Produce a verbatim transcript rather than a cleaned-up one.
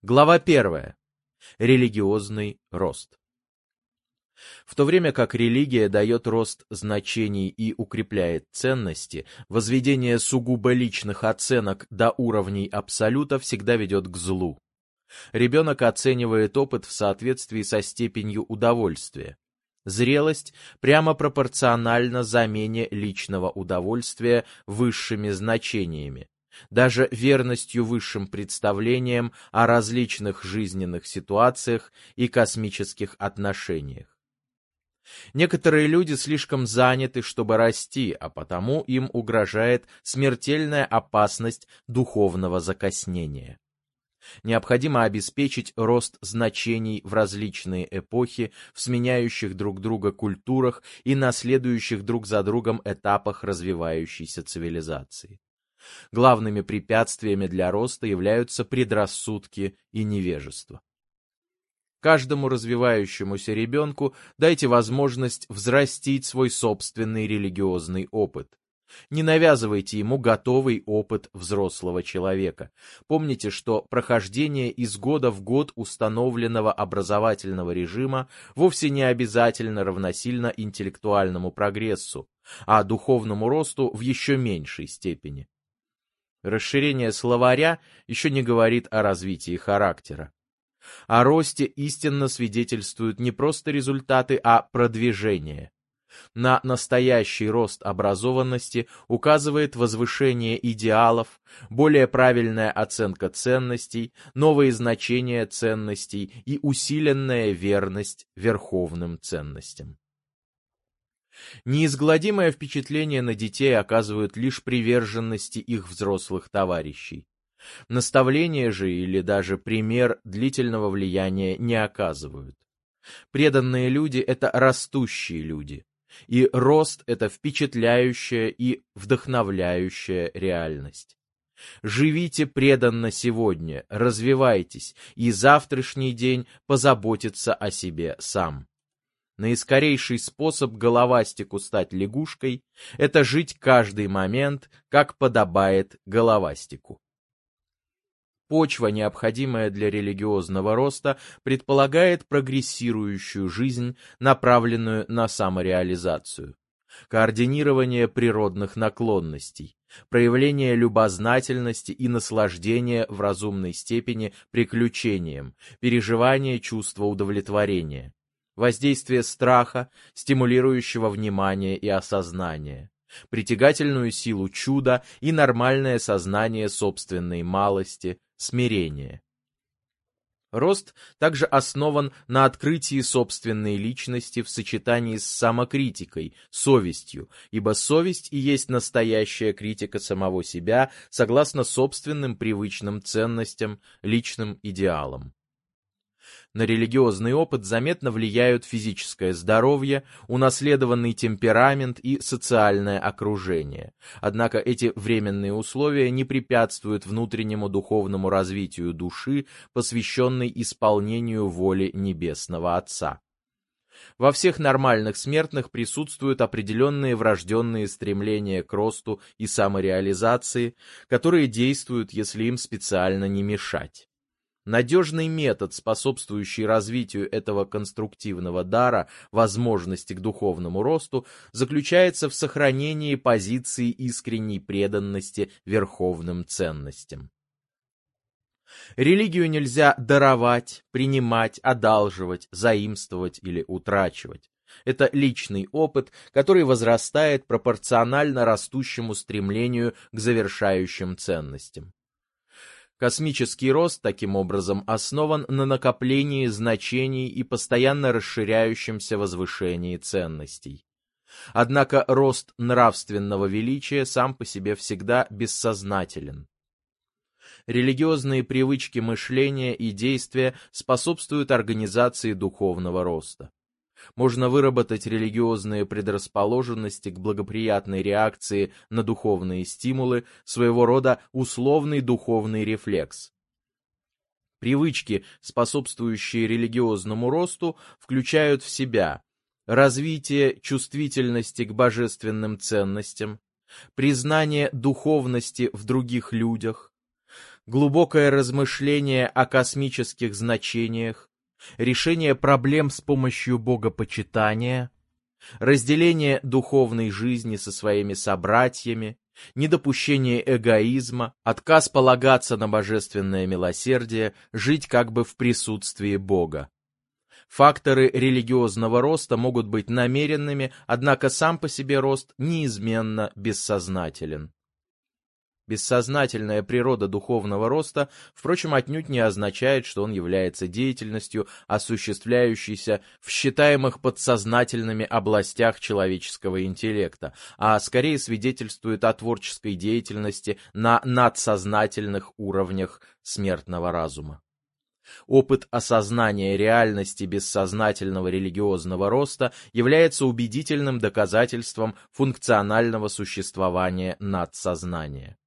Глава первая. Религиозный рост. В то время как религия дает рост значений и укрепляет ценности, возведение сугубо личных оценок до уровней абсолюта всегда ведет к злу. Ребенок оценивает опыт в соответствии со степенью удовольствия. Зрелость прямо пропорциональна замене личного удовольствия высшими значениями, даже верностью высшим представлениям о различных жизненных ситуациях и космических отношениях. Некоторые люди слишком заняты, чтобы расти, а потому им угрожает смертельная опасность духовного закоснения. Необходимо обеспечить рост значений в различные эпохи, в сменяющих друг друга культурах и наследующих друг за другом этапах развивающейся цивилизации. Главными препятствиями для роста являются предрассудки и невежество. Каждому развивающемуся ребенку дайте возможность взрастить свой собственный религиозный опыт. Не навязывайте ему готовый опыт взрослого человека. Помните, что прохождение из года в год установленного образовательного режима вовсе не обязательно равносильно интеллектуальному прогрессу, а духовному росту в еще меньшей степени. Расширение словаря еще не говорит о развитии характера. О росте истинно свидетельствуют не просто результаты, а продвижение. На настоящий рост образованности указывает возвышение идеалов, более правильная оценка ценностей, новые значения ценностей и усиленная верность верховным ценностям. Неизгладимое впечатление на детей оказывают лишь приверженности их взрослых товарищей. Наставления же или даже пример длительного влияния не оказывают. Преданные люди — это растущие люди, и рост — это впечатляющая и вдохновляющая реальность. Живите преданно сегодня, развивайтесь, и завтрашний день позаботится о себе сам. Наискорейший способ головастику стать лягушкой — это жить каждый момент, как подобает головастику. Почва, необходимая для религиозного роста, предполагает прогрессирующую жизнь, направленную на самореализацию, координирование природных наклонностей, проявление любознательности и наслаждение в разумной степени приключением, переживание чувства удовлетворения, воздействие страха, стимулирующего внимание и осознание, притягательную силу чуда и нормальное сознание собственной малости, смирение. Рост также основан на открытии собственной личности в сочетании с самокритикой, совестью, ибо совесть и есть настоящая критика самого себя согласно собственным привычным ценностям, личным идеалам. На религиозный опыт заметно влияют физическое здоровье, унаследованный темперамент и социальное окружение. Однако эти временные условия не препятствуют внутреннему духовному развитию души, посвященной исполнению воли Небесного Отца. Во всех нормальных смертных присутствуют определенные врожденные стремления к росту и самореализации, которые действуют, если им специально не мешать. Надежный метод, способствующий развитию этого конструктивного дара, возможности к духовному росту, заключается в сохранении позиции искренней преданности верховным ценностям. Религию нельзя даровать, принимать, одалживать, заимствовать или утрачивать. Это личный опыт, который возрастает пропорционально растущему стремлению к завершающим ценностям. Космический рост, таким образом, основан на накоплении значений и постоянно расширяющемся возвышении ценностей. Однако рост нравственного величия сам по себе всегда бессознателен. Религиозные привычки мышления и действия способствуют организации духовного роста. Можно выработать религиозные предрасположенности к благоприятной реакции на духовные стимулы, своего рода условный духовный рефлекс. Привычки, способствующие религиозному росту, включают в себя развитие чувствительности к божественным ценностям, признание духовности в других людях, глубокое размышление о космических значениях, решение проблем с помощью богопочитания, разделение духовной жизни со своими собратьями, недопущение эгоизма, отказ полагаться на божественное милосердие, жить как бы в присутствии Бога. Факторы религиозного роста могут быть намеренными, однако сам по себе рост неизменно бессознателен. Бессознательная природа духовного роста, впрочем, отнюдь не означает, что он является деятельностью, осуществляющейся в считаемых подсознательными областях человеческого интеллекта, а скорее свидетельствует о творческой деятельности на надсознательных уровнях смертного разума. Опыт осознания реальности бессознательного религиозного роста является убедительным доказательством функционального существования надсознания.